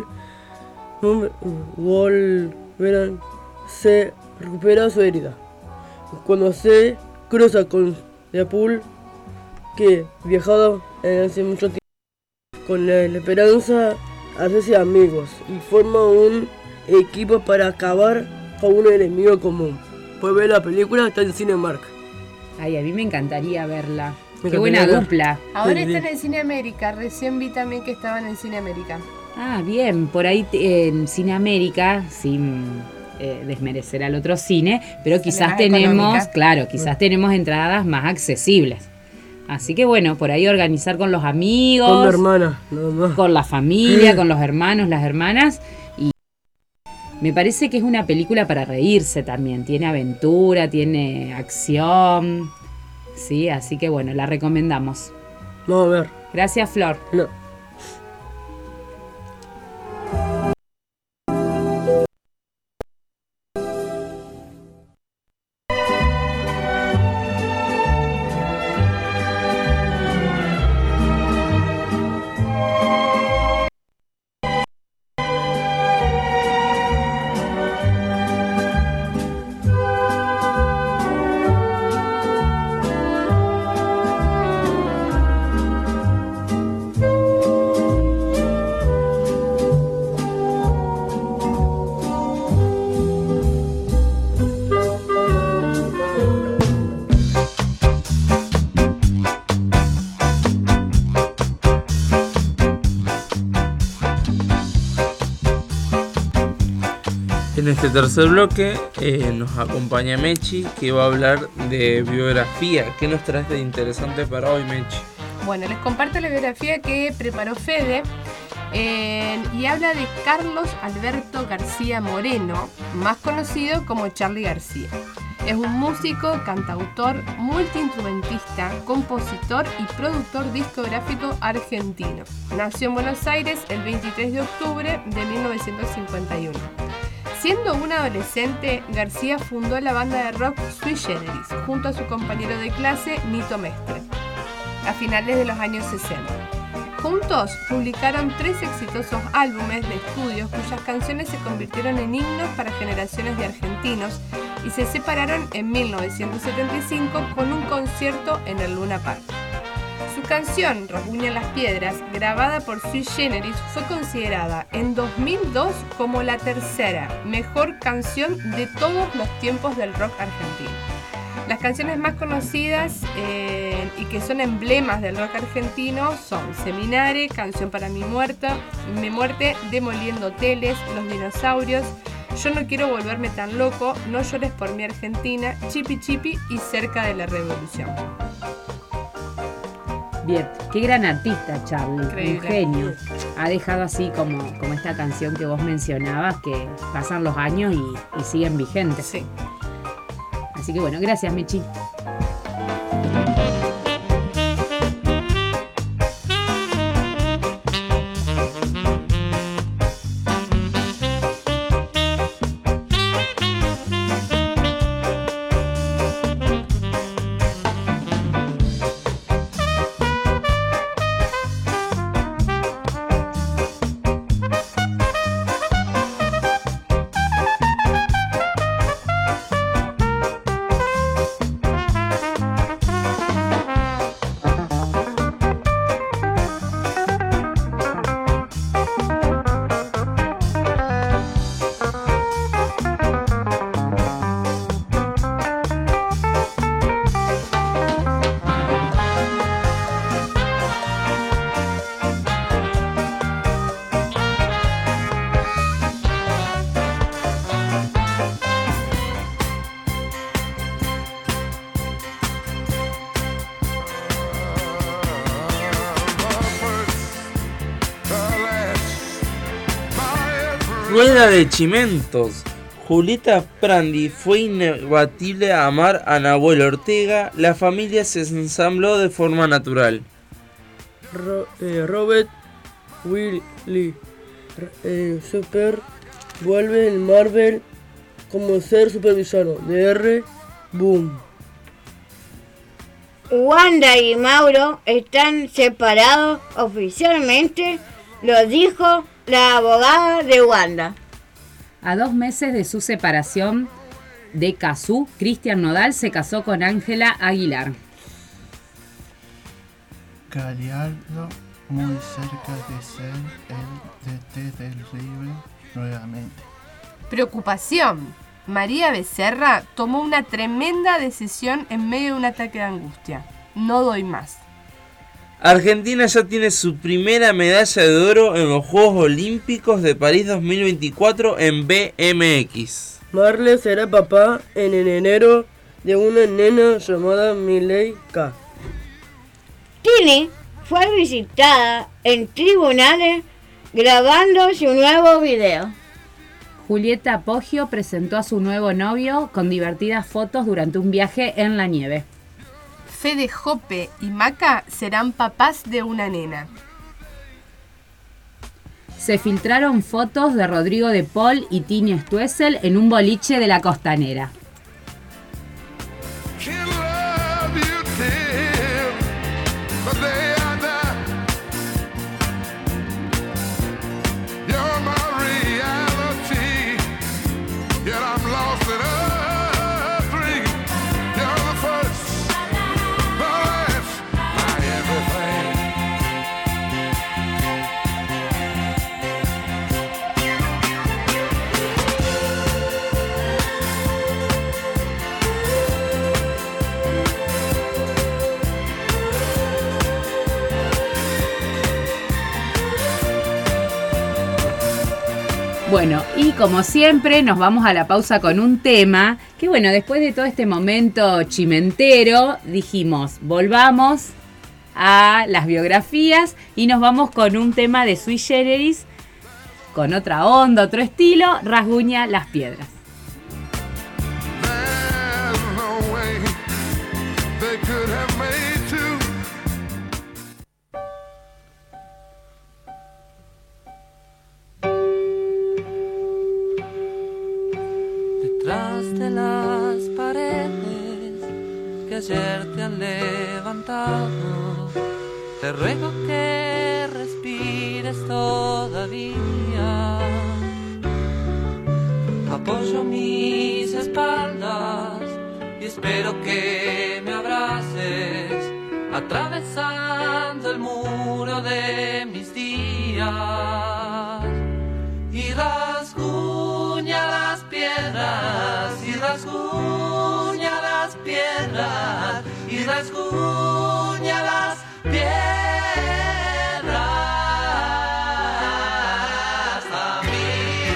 Wolverine se recupera su herida. Cuando se cruza con Deadpool, que viajado hace mucho tiempo, con la esperanza hacerse amigos y forma un equipo para acabar con un enemigo común. Puedes ver la película, está en Cinemark.
Ay, a mí me encantaría verla. Qué buena dupla.
Ahora está en el Cine América, recién vi también que estaba en el Cine América.
Ah, bien, por ahí en Cine América, sin desmerecer al otro cine, pero quizás tenemos, quizás tenemos entradas más accesibles. Así que bueno, por ahí organizar con los amigos,
con la hermana,
con la familia, con los hermanos, las hermanas. Y me parece que es una película para reírse también. Tiene aventura, tiene acción. Sí, así que bueno, la recomendamos.
Vamos a ver.
Gracias, Flor.
No.
En este tercer bloque nos acompaña Mechi, que va a hablar de biografía. ¿Qué nos traes de interesante para hoy, Mechi?
Bueno, les comparto la biografía que preparó Fede y habla de Carlos Alberto García Moreno, más conocido como Charly García. Es un músico, cantautor, multiinstrumentista, compositor y productor discográfico argentino. Nació en Buenos Aires el 23 de octubre de 1951. Siendo un adolescente, García fundó la banda de rock Sui Generis junto a su compañero de clase Nito Mestre a finales de los años 60. Juntos publicaron 3 exitosos álbumes de estudio cuyas canciones se convirtieron en himnos para generaciones de argentinos y se separaron en 1975 con un concierto en el Luna Park. Su canción, Rasguñan las piedras, grabada por Sui Generis, fue considerada en 2002 como la tercera mejor canción de todos los tiempos del rock argentino. Las canciones más conocidas y que son emblemas del rock argentino son Seminare, Canción para mi muerte, Demoliendo hoteles, Los dinosaurios, Yo no quiero volverme tan loco, No llores por mi Argentina, Chipi Chipi y Cerca de la revolución.
Bien, qué gran artista, Charly,
Increíble.
Un genio. Ha dejado así como esta canción que vos mencionabas, que pasan los años y siguen vigentes.
Sí.
Así que bueno, gracias, Mechi.
Rueda de Chimentos. Julieta Prandi fue inebatible a amar a Nahuel Ortega. La familia se ensambló de forma natural.
Robert Willie Super vuelve en Marvel como ser supervillano de R. Boom.
Wanda y Mauro están separados oficialmente, lo dijo la abogada de Wanda.
A 2 meses de su separación de Cazzu, Cristian Nodal se casó con Ángela Aguilar.
Gallardo, muy cerca de ser el DT del River nuevamente.
Preocupación. María Becerra tomó una tremenda decisión en medio de un ataque de angustia. No doy más.
Argentina ya tiene su primera medalla de oro en los Juegos Olímpicos de París 2024 en BMX.
Marle será papá en enero de una nena llamada Miley K.
Tini fue visitada en tribunales grabando su nuevo video.
Julieta Poggio presentó a su nuevo novio con divertidas fotos durante un viaje en la nieve.
Fede Jope y Maca serán papás de una nena.
Se filtraron fotos de Rodrigo de Paul y Tini Stoessel en un boliche de la Costanera. Bueno, y como siempre nos vamos a la pausa con un tema que bueno, después de todo este momento chimentero, dijimos, volvamos a las biografías y nos vamos con un tema de Sui Generis, con otra onda, otro estilo, Rasguña las piedras.
Detrás de las paredes que ayer te han levantado, te ruego que respires todavía. Apoyo mis espaldas y espero que me abraces, atravesando el muro de mis días. Y rasguña las piedras, y rasguña las piedras, y rasguña las piedras a mí.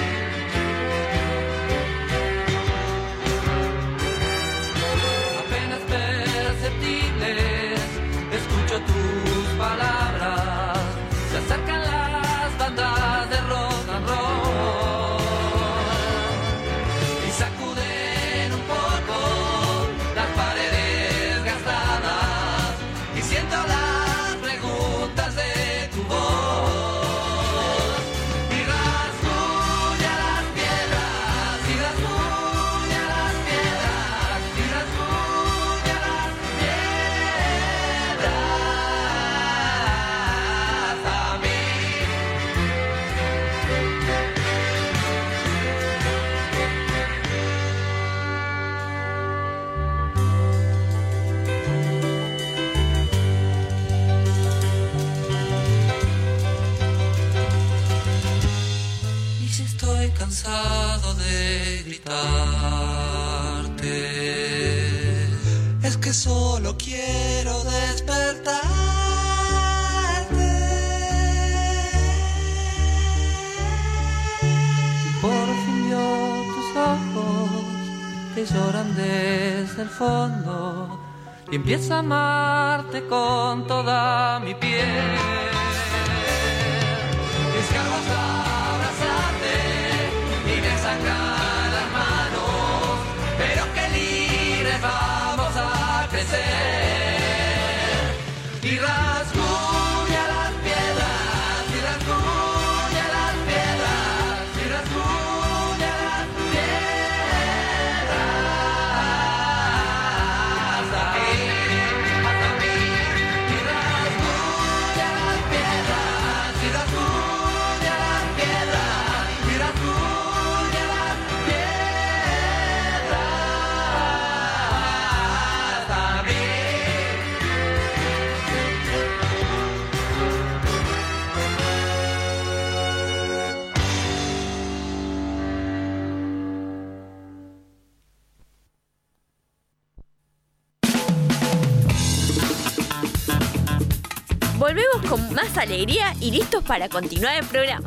Apenas perceptibles, escucho tus palabras, se acercan las bandas de rock and roll y sacuden un poco las paredes gastadas y siento las preguntas de tu voz. Y rasguña las piedras, y rasguña las piedras, y rasguña las piedras a mí. Y si estoy cansado de gritarte, es que solo quiero despertarte. Por fin vio tus ojos que lloran desde el fondo y empiezo a amarte con toda mi piel. Descargo hasta abrazarte y me sangran las manos, pero que libres vamos a crecer. Y rasguña las piedras, y rasguña las piedras, y rasguña las piedras a mí, hasta
volvemos con más alegría y listos para continuar el programa.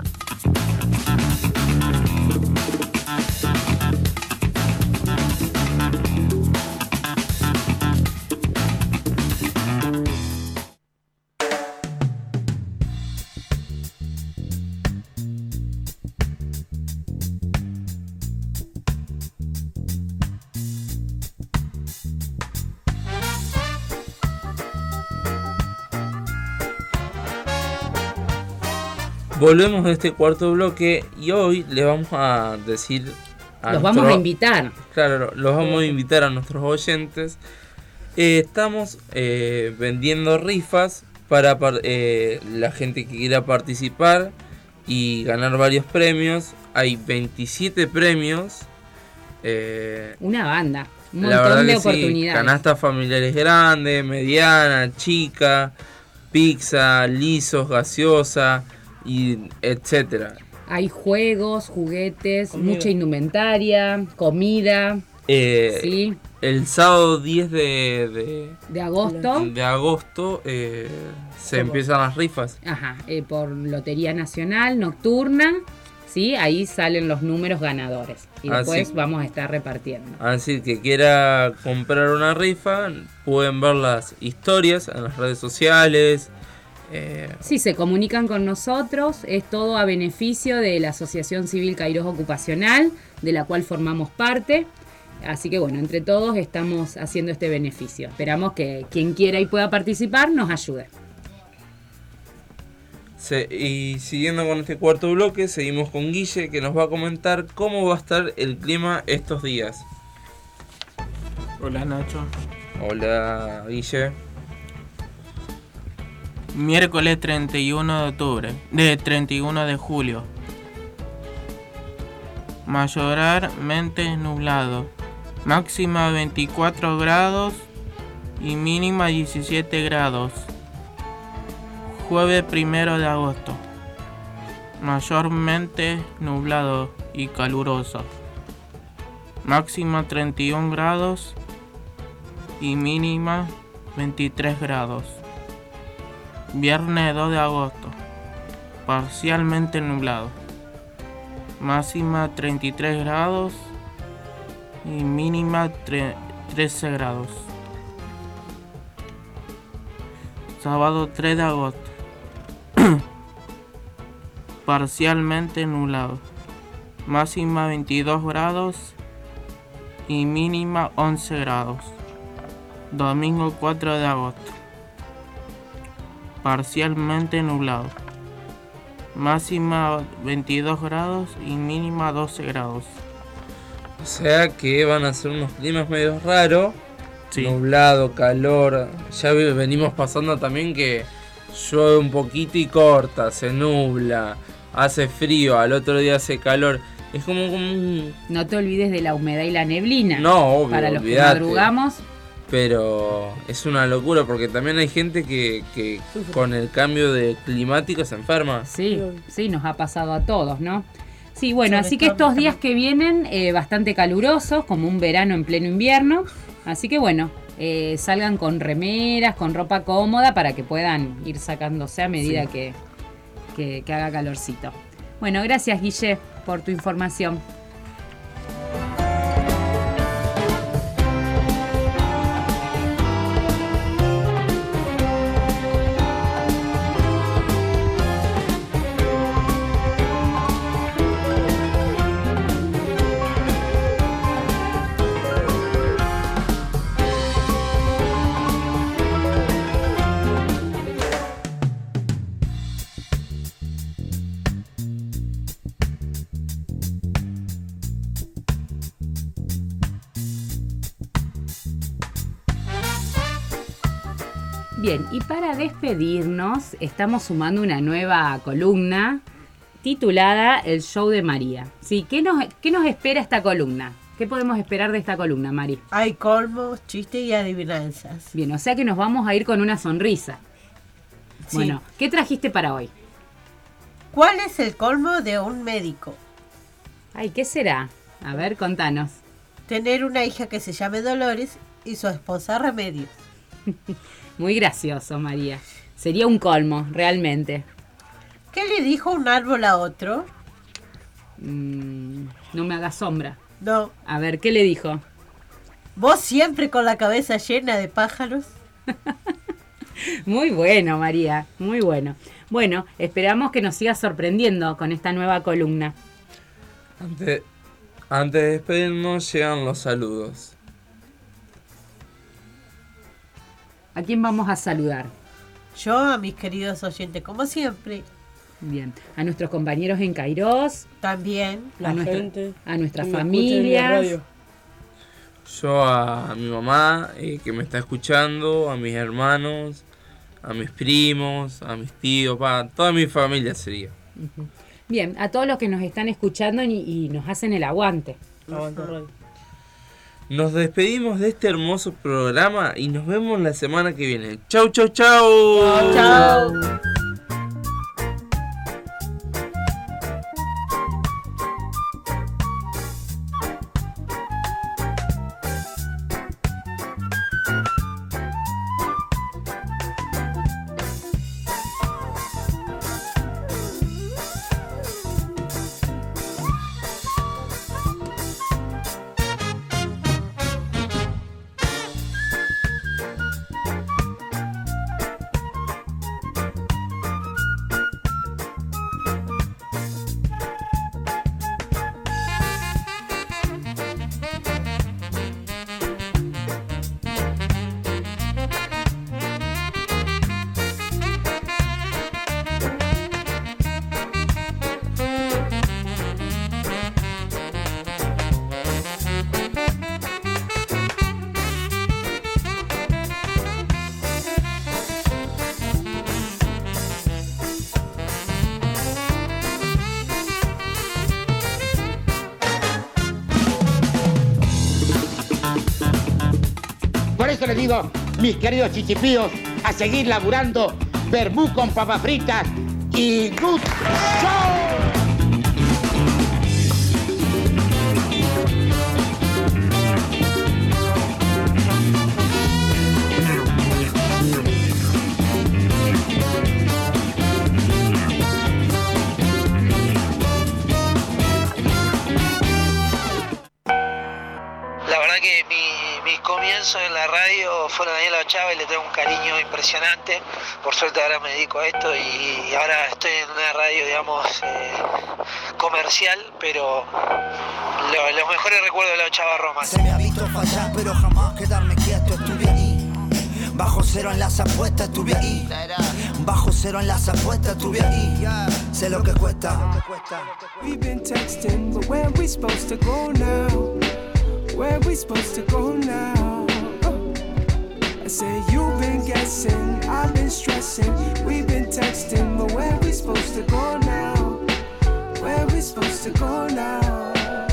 Volvemos de este cuarto bloque y hoy le vamos a decir
los vamos a invitar.
Claro, los vamos a invitar a nuestros oyentes. Estamos vendiendo rifas para la gente que quiera participar y ganar varios premios. Hay 27 premios.
Una banda, un montón de oportunidades.
Sí, canastas familiares grandes, mediana, chica, pizza, lisos, gaseosa, y etcétera.
Hay juegos, juguetes, mucha indumentaria, comida. Sí.
El sábado 10 de
agosto,
se empiezan las rifas.
Ajá, por Lotería Nacional Nocturna, sí, ahí salen los números ganadores y después vamos a estar repartiendo.
Así que quiera comprar una rifa, pueden ver las historias en las redes sociales.
Sí, se comunican con nosotros, es todo a beneficio de la Asociación Civil Kairos Ocupacional, de la cual formamos parte. Así que bueno, entre todos estamos haciendo este beneficio. Esperamos que quien quiera y pueda participar nos ayude.
Y siguiendo con este cuarto bloque, seguimos con Guille, que nos va a comentar cómo va a estar el clima estos días.
Hola, Nacho.
Hola, Guille.
Miércoles 31 de julio. Mayormente nublado. Máxima 24 grados y mínima 17 grados. Jueves 1 de agosto. Mayormente nublado y caluroso. Máxima 31 grados y mínima 23 grados. Viernes 2 de agosto, parcialmente nublado, máxima 33 grados y mínima 13 grados. Sábado 3 de agosto, parcialmente nublado, máxima 22 grados y mínima 11 grados. Domingo 4 de agosto, parcialmente nublado, máxima 22 grados y mínima 12 grados.
O sea que van a ser unos climas medio raros, nublado, calor. Ya venimos pasando también que llueve un poquito y corta, se nubla, hace frío, al otro día hace calor. Es como un...
No te olvides de la humedad y la neblina.
No, obvio,
para los que madrugamos.
Pero es una locura porque también hay gente que con el cambio de climático se enferma.
Sí, sí, nos ha pasado a todos, ¿no? Sí, bueno, así que estos días que vienen bastante calurosos, como un verano en pleno invierno. Así que bueno, salgan con remeras, con ropa cómoda para que puedan ir sacándose a medida que haga calorcito. Bueno, gracias Guille por tu información. Bien, y para despedirnos estamos sumando una nueva columna titulada El Show de María. Sí, ¿qué nos espera esta columna? ¿Qué podemos esperar de esta columna, Mari?
Hay colmos, chistes y adivinanzas.
Bien, o sea que nos vamos a ir con una sonrisa.
Sí.
Bueno, ¿qué trajiste para hoy?
¿Cuál es el colmo de un médico?
Ay, ¿qué será? A ver, contanos.
Tener una hija que se llame Dolores y su esposa Remedios.
Muy gracioso, María. Sería un colmo, realmente.
¿Qué le dijo un árbol a otro?
No me hagas sombra.
No.
A ver, ¿qué le dijo?
¿Vos siempre con la cabeza llena de pájaros?
Muy bueno, María, muy bueno. Bueno, esperamos que nos sigas sorprendiendo con esta nueva columna.
Antes de despedirnos, llegan los saludos.
¿A quién vamos a saludar?
Yo a mis queridos oyentes, como siempre.
Bien, a nuestros compañeros en Cairós.
También.
A nuestras familias.
Yo a mi mamá que me está escuchando, a mis hermanos, a mis primos, a mis tíos, toda mi familia sería.
Uh-huh. Bien, a todos los que nos están escuchando y nos hacen el aguante.
Nos despedimos de este hermoso programa y nos vemos la semana que viene. Chau, chau, chau.
Chau.
Por eso les digo, mis queridos chichipíos, a seguir laburando, vermú con papas fritas y good show.
La verdad que mis comienzos en la radio fueron Daniela Ochava y le tengo un cariño impresionante. Por suerte ahora me dedico a esto y ahora estoy en una radio, digamos, comercial, pero los mejores recuerdos de la Ochava Roma.
Se me ha visto fallar, pero jamás quedarme quieto, estuve ahí. Bajo cero en las apuestas, estuve ahí. Bajo cero en las apuestas, estuve ahí. Sé lo que cuesta.
We've been texting, but where we supposed to go now? Where we supposed to go now? I say you've been guessing, I've been stressing. We've been texting, but where we supposed to go now? Where we supposed to go now?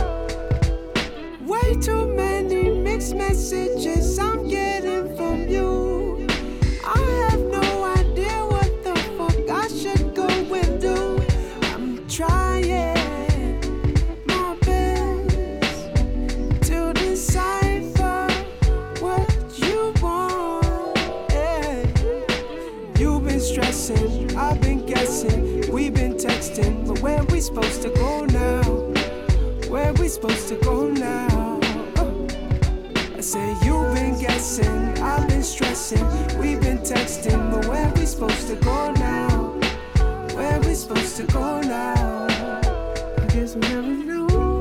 Way too many mixed messages I'm getting from you. I have no idea what the fuck I should go and do. I'm trying my best to decipher what you want. Yeah. You've been stressing, I've been guessing. We've been texting, but where we supposed to go now? Where we supposed to go now? I say you've been guessing, I've been stressing. We've been texting, but where we supposed to go now? Where we supposed to go now? I guess we never know.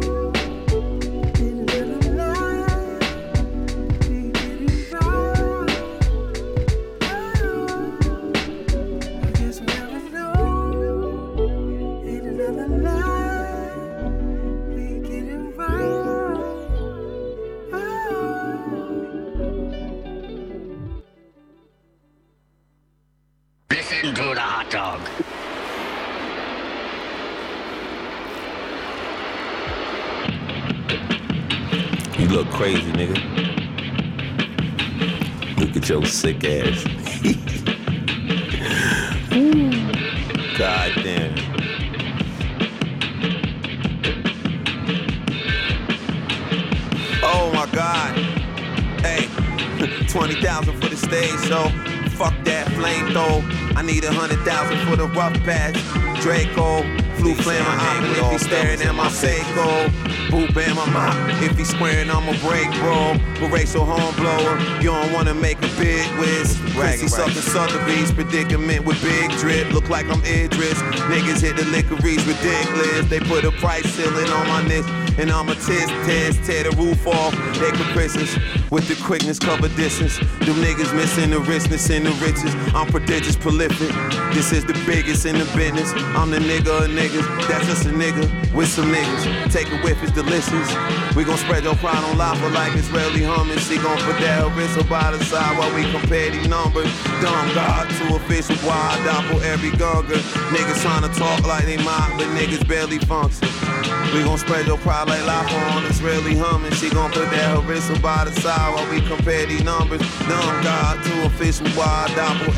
Listen to the hot dog.
You look crazy, nigga. Look at your sick ass. God damn. Oh my God. Hey, 20,000 for the stage show.
fuck that flamethrower. I need 100,000 for the rough patch. Draco, flu flame my eye, and if he staring at my Seiko, boot bam my mouth. If he squaring, I'ma break, bro. But racial home blower, you don't wanna make a big whiz. Chrissy sucking Sotheby's, predicament with big drip. Look like I'm Idris. Niggas hit the licorice ridiculous. They put a price ceiling on my neck, and I'ma tear the roof off. They caprices with the quickness, cover distance. Them niggas missing the richness and the riches. I'm prodigious, prolific. This is the biggest in the business. I'm the nigga of niggas. That's just a nigga with some niggas. Take a whiff, it's delicious. We gon' spread your pride on lava like it's really humming. She gon' put that whistle by the side while we compare these numbers. Dumb God to official wild doppel every gunga. Niggas tryna talk like they mob, but niggas barely function. We gon' spread your pride like lava on, it's really humming. She gon' put that whistle by the side while we compare these numbers. Dumb God to official wild doppel